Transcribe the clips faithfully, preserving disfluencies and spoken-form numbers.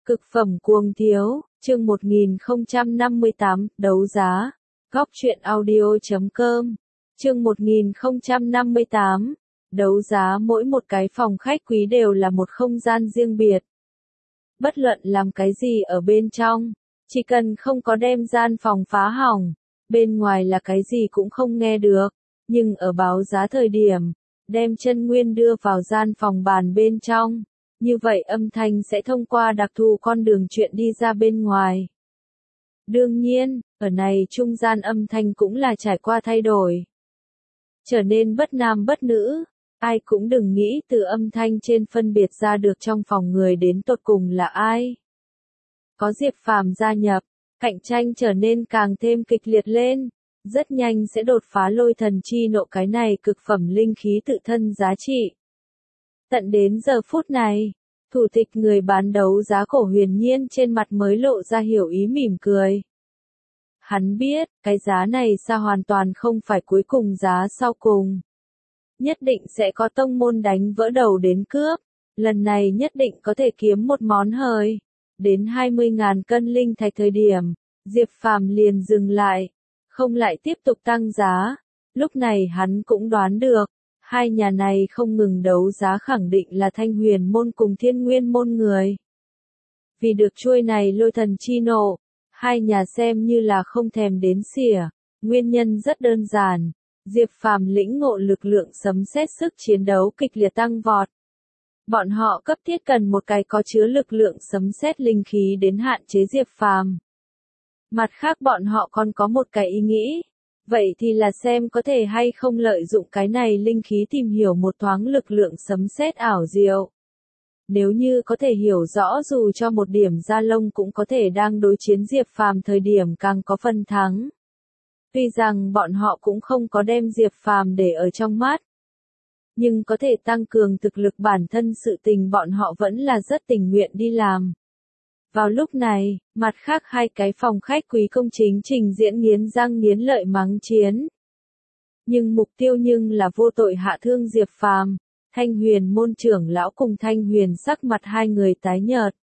Cực phẩm cuồng thiếu, chương một nghìn không trăm năm mươi tám, đấu giá. Góc truyện audio chấm com. Chương một nghìn không trăm năm mươi tám, đấu giá. Mỗi một cái phòng khách quý đều là một không gian riêng biệt. Bất luận làm cái gì ở bên trong, chỉ cần không có đem gian phòng phá hỏng, bên ngoài là cái gì cũng không nghe được. Nhưng ở báo giá thời điểm, đem chân nguyên đưa vào gian phòng bàn bên trong, như vậy âm thanh sẽ thông qua đặc thù con đường chuyện đi ra bên ngoài. Đương nhiên, ở này trung gian âm thanh cũng là trải qua thay đổi. Trở nên bất nam bất nữ, ai cũng đừng nghĩ từ âm thanh trên phân biệt ra được trong phòng người đến tột cùng là ai. Có Diệp Phàm gia nhập, cạnh tranh trở nên càng thêm kịch liệt lên, rất nhanh sẽ đột phá lôi thần chi nộ cái này cực phẩm linh khí tự thân giá trị. Tận đến giờ phút này, thủ tịch người bán đấu giá Cổ Huyền Nhiên trên mặt mới lộ ra hiểu ý mỉm cười. Hắn biết, cái giá này sao hoàn toàn không phải cuối cùng giá sau cùng. Nhất định sẽ có tông môn đánh vỡ đầu đến cướp, lần này nhất định có thể kiếm một món hời. Đến hai mươi ngàn cân linh thạch thời điểm, Diệp Phàm liền dừng lại, không lại tiếp tục tăng giá. Lúc này hắn cũng đoán được, hai nhà này không ngừng đấu giá khẳng định là Thanh Huyền môn cùng Thiên Nguyên môn người. Vì được chuôi này lôi thần chi nộ, hai nhà xem như là không thèm đến xỉa, nguyên nhân rất đơn giản, Diệp Phàm lĩnh ngộ lực lượng sấm sét sức chiến đấu kịch liệt tăng vọt. Bọn họ cấp thiết cần một cái có chứa lực lượng sấm sét linh khí đến hạn chế Diệp Phàm. Mặt khác bọn họ còn có một cái ý nghĩ, vậy thì là xem có thể hay không lợi dụng cái này linh khí tìm hiểu một thoáng lực lượng sấm sét ảo diệu. Nếu như có thể hiểu rõ dù cho một điểm da lông cũng có thể đang đối chiến Diệp Phàm thời điểm càng có phần thắng. Tuy rằng bọn họ cũng không có đem Diệp Phàm để ở trong mắt, nhưng có thể tăng cường thực lực bản thân sự tình bọn họ vẫn là rất tình nguyện đi làm. Vào lúc này, mặt khác hai cái phòng khách quý công chính trình diễn nghiến răng nghiến lợi mắng chiến. Nhưng mục tiêu nhưng là vô tội hạ thương Diệp Phàm. Thanh Huyền môn trưởng lão cùng Thanh Huyền sắc mặt hai người tái nhợt.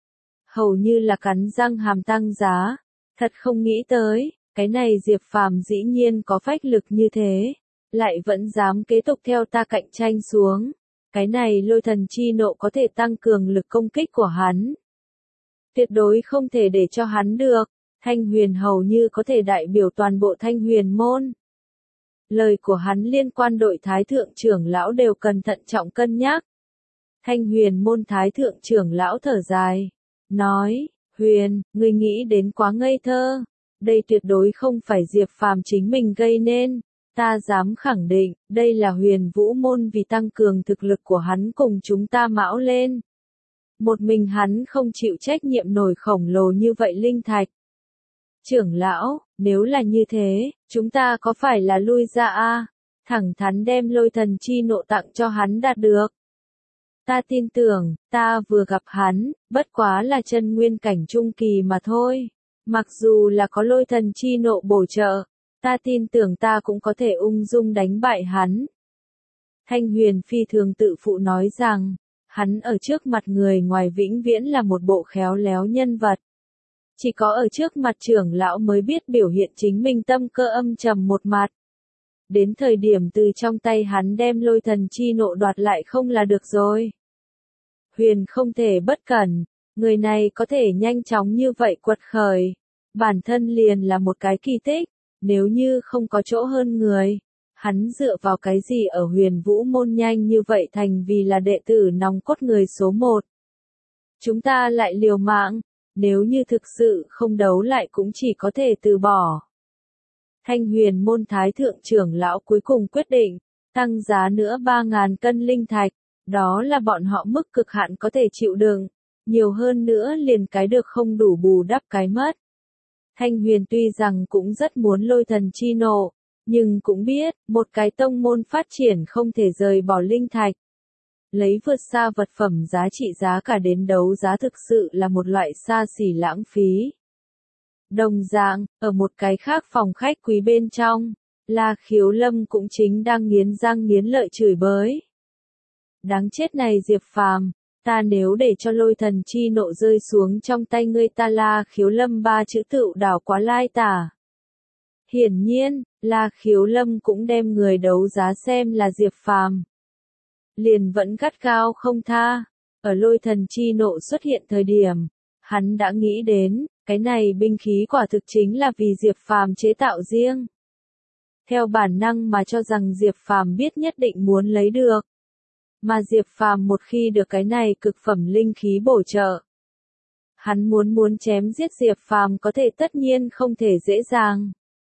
Hầu như là cắn răng hàm tăng giá. Thật không nghĩ tới, cái này Diệp Phàm dĩ nhiên có phách lực như thế, lại vẫn dám kế tục theo ta cạnh tranh xuống. Cái này lôi thần chi nộ có thể tăng cường lực công kích của hắn. Tuyệt đối không thể để cho hắn được, Thanh Huyền hầu như có thể đại biểu toàn bộ Thanh Huyền môn. Lời của hắn liên quan đội Thái Thượng trưởng lão đều cần thận trọng cân nhắc. Thanh Huyền môn Thái Thượng trưởng lão thở dài, nói, Huyền, ngươi nghĩ đến quá ngây thơ, đây tuyệt đối không phải Diệp Phàm chính mình gây nên, ta dám khẳng định, đây là Huyền Vũ môn vì tăng cường thực lực của hắn cùng chúng ta mão lên. Một mình hắn không chịu trách nhiệm nổi khổng lồ như vậy linh thạch. Trưởng lão, nếu là như thế, chúng ta có phải là lui ra a? Thẳng thắn đem lôi thần chi nộ tặng cho hắn đạt được. Ta tin tưởng, ta vừa gặp hắn, bất quá là chân nguyên cảnh trung kỳ mà thôi. Mặc dù là có lôi thần chi nộ bổ trợ, ta tin tưởng ta cũng có thể ung dung đánh bại hắn. Thanh Huyền phi thường tự phụ nói rằng, hắn ở trước mặt người ngoài vĩnh viễn là một bộ khéo léo nhân vật. Chỉ có ở trước mặt trưởng lão mới biết biểu hiện chính mình tâm cơ âm trầm một mặt. Đến thời điểm từ trong tay hắn đem lôi thần chi nộ đoạt lại không là được rồi. Huyền không thể bất cẩn, người này có thể nhanh chóng như vậy quật khởi. Bản thân liền là một cái kỳ tích, nếu như không có chỗ hơn người. Hắn dựa vào cái gì ở Huyền Vũ môn nhanh như vậy thành vì là đệ tử nòng cốt người số một. Chúng ta lại liều mạng, nếu như thực sự không đấu lại cũng chỉ có thể từ bỏ. Thanh Huyền môn Thái Thượng trưởng lão cuối cùng quyết định, tăng giá nữa ba ngàn cân linh thạch, đó là bọn họ mức cực hạn có thể chịu đựng, nhiều hơn nữa liền cái được không đủ bù đắp cái mất. Thanh Huyền tuy rằng cũng rất muốn lôi thần chi nộ, nhưng cũng biết, một cái tông môn phát triển không thể rời bỏ linh thạch. Lấy vượt xa vật phẩm giá trị giá cả đến đấu giá thực sự là một loại xa xỉ lãng phí. Đồng dạng, ở một cái khác phòng khách quý bên trong, La Khiếu Lâm cũng chính đang nghiến răng nghiến lợi chửi bới. Đáng chết này Diệp Phàm, Ta nếu để cho lôi thần chi nộ rơi xuống trong tay ngươi ta La Khiếu Lâm ba chữ tựu đảo quá lai tả. Hiển nhiên, La Khiếu Lâm cũng đem người đấu giá xem là Diệp Phàm. Liền vẫn gắt gao không tha, ở lôi thần chi nộ xuất hiện thời điểm, hắn đã nghĩ đến, cái này binh khí quả thực chính là vì Diệp Phàm chế tạo riêng. Theo bản năng mà cho rằng Diệp Phàm biết nhất định muốn lấy được. Mà Diệp Phàm một khi được cái này cực phẩm linh khí bổ trợ, hắn muốn muốn chém giết Diệp Phàm có thể tất nhiên không thể dễ dàng.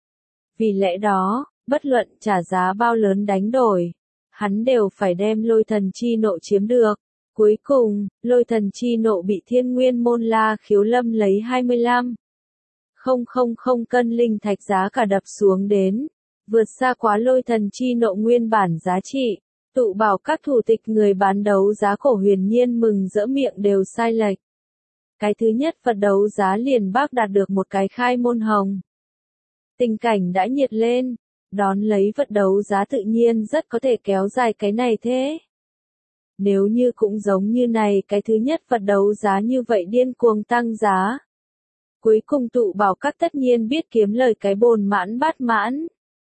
Vì lẽ đó, bất luận trả giá bao lớn đánh đổi, hắn đều phải đem lôi thần chi nộ chiếm được. Cuối cùng, lôi thần chi nộ bị Thiên Nguyên môn La Khiếu Lâm lấy hai mươi lăm phẩy không không cân linh thạch giá cả đập xuống đến, vượt xa quá lôi thần chi nộ nguyên bản giá trị. Tụ bảo các thủ tịch người bán đấu giá Cổ Huyền Nhiên mừng rỡ miệng đều sai lệch. Cái thứ nhất vật đấu giá liền bác đạt được một cái khai môn hồng. Tình cảnh đã nhiệt lên, đón lấy vật đấu giá tự nhiên rất có thể kéo dài cái này thế. Nếu như cũng giống như này cái thứ nhất vật đấu giá như vậy điên cuồng tăng giá. Cuối cùng tụ bảo các tất nhiên biết kiếm lời cái bồn mãn bát mãn.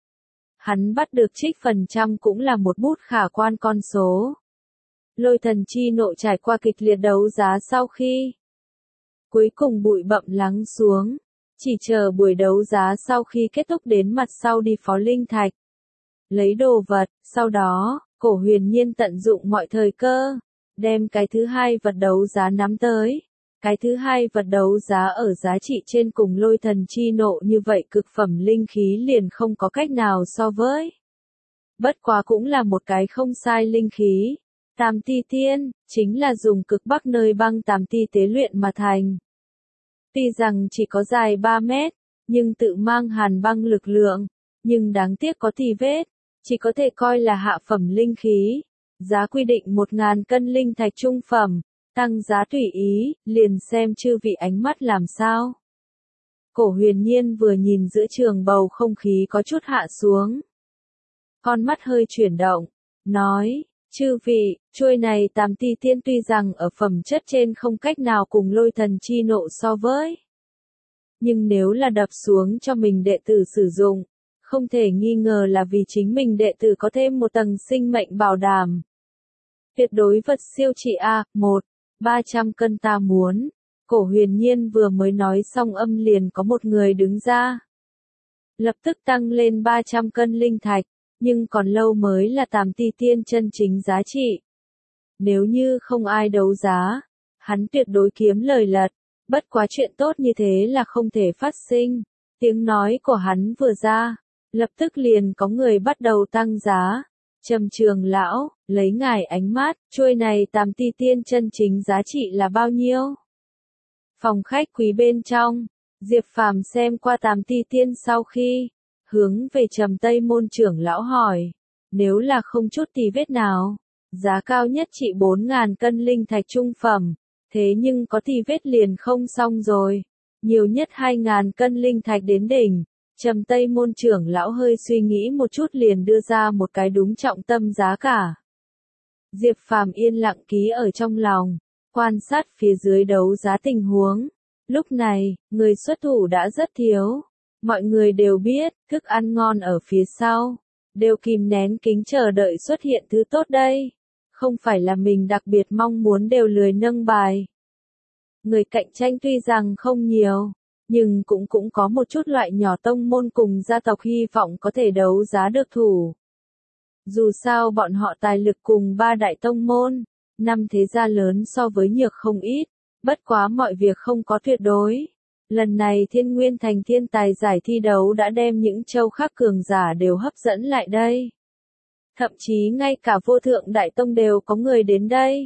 Hắn bắt được trích phần trăm cũng là một bút khả quan con số. Lôi thần chi nộ trải qua kịch liệt đấu giá sau khi cuối cùng bụi bặm lắng xuống, chỉ chờ buổi đấu giá sau khi kết thúc đến mặt sau đi phó linh thạch, lấy đồ vật, sau đó, Cổ Huyền Nhiên tận dụng mọi thời cơ, đem cái thứ hai vật đấu giá nắm tới. Cái thứ hai vật đấu giá ở giá trị trên cùng lôi thần chi nộ như vậy cực phẩm linh khí liền không có cách nào so với. Bất quá cũng là một cái không sai linh khí. Tam ti tiên, chính là dùng cực bắc nơi băng tam ti tế luyện mà thành. Tuy rằng chỉ có dài ba mét, nhưng tự mang hàn băng lực lượng, nhưng đáng tiếc có tì vết, chỉ có thể coi là hạ phẩm linh khí. Giá quy định một nghìn cân linh thạch trung phẩm. Tăng giá tùy ý, liền xem chư vị ánh mắt làm sao. Cổ Huyền Nhiên vừa nhìn giữa trường bầu không khí có chút hạ xuống. Con mắt hơi chuyển động, nói, chư vị, chuôi này tam ti tiên tuy rằng ở phẩm chất trên không cách nào cùng lôi thần chi nộ so với. Nhưng nếu là đập xuống cho mình đệ tử sử dụng, không thể nghi ngờ là vì chính mình đệ tử có thêm một tầng sinh mệnh bảo đảm. Tuyệt đối vật siêu trị A, một. ba trăm cân ta muốn. Cổ Huyền Nhiên vừa mới nói xong âm liền có một người đứng ra. Lập tức tăng lên ba trăm cân linh thạch, nhưng còn lâu mới là tam ti tiên chân chính giá trị. Nếu như không ai đấu giá, hắn tuyệt đối kiếm lời lật, bất quá chuyện tốt như thế là không thể phát sinh. Tiếng nói của hắn vừa ra, lập tức liền có người bắt đầu tăng giá. Trầm Trường lão, lấy ngài ánh mắt, chuôi này tam ti tiên chân chính giá trị là bao nhiêu? Phòng khách quý bên trong, Diệp Phàm xem qua tam ti tiên sau khi, hướng về Trầm Tây môn trưởng lão hỏi, nếu là không chút tì vết nào, giá cao nhất chỉ bốn nghìn cân linh thạch trung phẩm, thế nhưng có tì vết liền không xong rồi, nhiều nhất hai nghìn cân linh thạch đến đỉnh. Trầm Tây môn trưởng lão hơi suy nghĩ một chút liền đưa ra một cái đúng trọng tâm giá cả. Diệp Phàm yên lặng ký ở trong lòng, quan sát phía dưới đấu giá tình huống. Lúc này, người xuất thủ đã rất thiếu. Mọi người đều biết, thức ăn ngon ở phía sau, đều kìm nén kính chờ đợi xuất hiện thứ tốt đây. Không phải là mình đặc biệt mong muốn đều lười nâng bài. Người cạnh tranh tuy rằng không nhiều, nhưng cũng cũng có một chút loại nhỏ tông môn cùng gia tộc hy vọng có thể đấu giá được thủ. Dù sao bọn họ tài lực cùng ba đại tông môn, năm thế gia lớn so với nhược không ít, bất quá mọi việc không có tuyệt đối. Lần này Thiên Nguyên Thành thiên tài giải thi đấu đã đem những châu khác cường giả đều hấp dẫn lại đây. Thậm chí ngay cả vô thượng đại tông đều có người đến đây.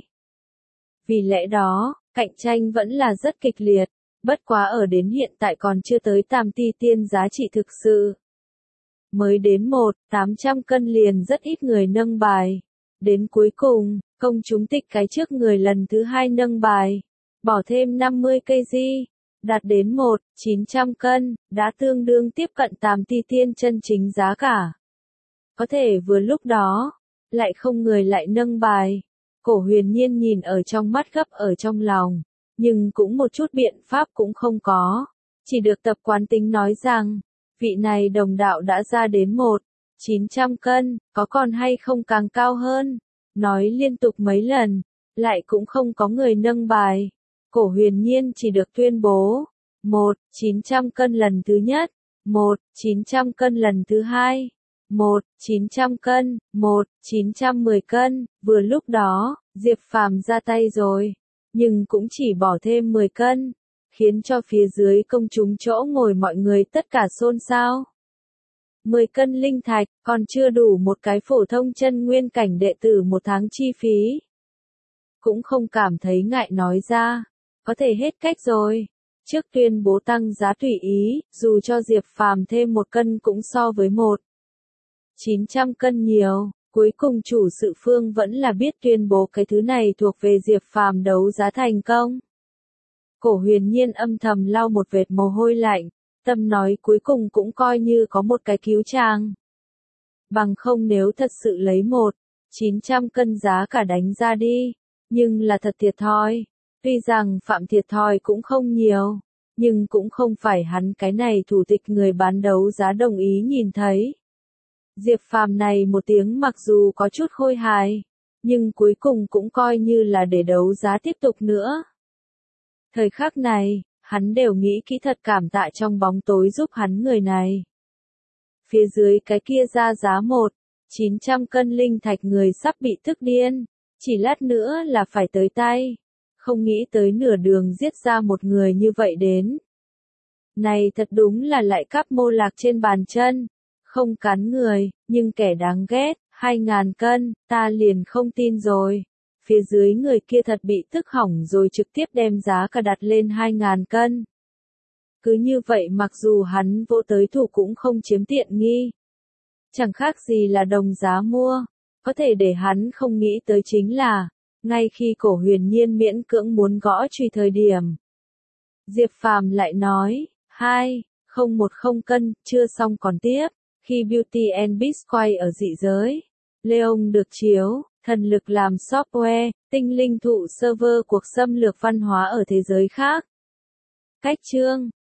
Vì lẽ đó, cạnh tranh vẫn là rất kịch liệt. Bất quá ở đến hiện tại còn chưa tới tam ti tiên giá trị thực sự. Mới đến một, tám trăm cân liền rất ít người nâng bài. Đến cuối cùng, công chúng tịch cái trước người lần thứ hai nâng bài. Bỏ thêm năm mươi kg, đạt đến một, chín trăm cân, đã tương đương tiếp cận tam ti tiên chân chính giá cả. Có thể vừa lúc đó, lại không người lại nâng bài. Cổ huyền nhiên nhìn ở trong mắt gấp ở trong lòng, nhưng cũng một chút biện pháp cũng không có, chỉ được tập quán tính nói rằng, vị này đồng đạo đã ra đến một chín trăm cân, có còn hay không càng cao hơn, nói liên tục mấy lần, lại cũng không có người nâng bài. Cổ huyền nhiên chỉ được tuyên bố, một chín trăm cân lần thứ nhất, một chín trăm cân lần thứ hai, một chín trăm cân, một chín trăm mười cân, vừa lúc đó, Diệp Phàm ra tay rồi, nhưng cũng chỉ bỏ thêm mười cân, khiến cho phía dưới công chúng chỗ ngồi mọi người tất cả xôn xao. mười cân linh thạch, còn chưa đủ một cái phổ thông chân nguyên cảnh đệ tử một tháng chi phí. Cũng không cảm thấy ngại nói ra, có thể hết cách rồi. Trước tuyên bố tăng giá tùy ý, dù cho Diệp Phàm thêm một cân cũng so với một chín trăm cân nhiều, cuối cùng chủ sự Phương vẫn là biết tuyên bố cái thứ này thuộc về Diệp Phàm đấu giá thành công. Cổ huyền nhiên âm thầm lau một vệt mồ hôi lạnh, tâm nói cuối cùng cũng coi như có một cái cứu chàng. Bằng không nếu thật sự lấy một chín trăm cân giá cả đánh ra đi, nhưng là thật thiệt thòi. Tuy rằng phạm thiệt thòi cũng không nhiều, nhưng cũng không phải hắn cái này thủ tịch người bán đấu giá đồng ý nhìn thấy. Diệp Phàm này một tiếng mặc dù có chút khôi hài, nhưng cuối cùng cũng coi như là để đấu giá tiếp tục nữa. Thời khắc này, hắn đều nghĩ kỹ thật cảm tạ trong bóng tối giúp hắn người này. Phía dưới cái kia ra giá một chín trăm cân linh thạch người sắp bị tức điên, chỉ lát nữa là phải tới tay. Không nghĩ tới nửa đường giết ra một người như vậy đến. Này thật đúng là lại cắp mô lạc trên bàn chân, không cắn người, nhưng kẻ đáng ghét, hai ngàn cân, ta liền không tin rồi. Phía dưới người kia thật bị tức hỏng rồi trực tiếp đem giá cả đặt lên hai ngàn cân. Cứ như vậy mặc dù hắn vỗ tới thủ cũng không chiếm tiện nghi. Chẳng khác gì là đồng giá mua, có thể để hắn không nghĩ tới chính là, ngay khi cổ huyền nhiên miễn cưỡng muốn gõ truy thời điểm. Diệp Phàm lại nói, hai không một không cân, chưa xong còn tiếp, khi Beauty and Beast quay ở dị giới. Leon được chiếu, thần lực làm software, tinh linh thụ server cuộc xâm lược văn hóa ở thế giới khác. Cách chương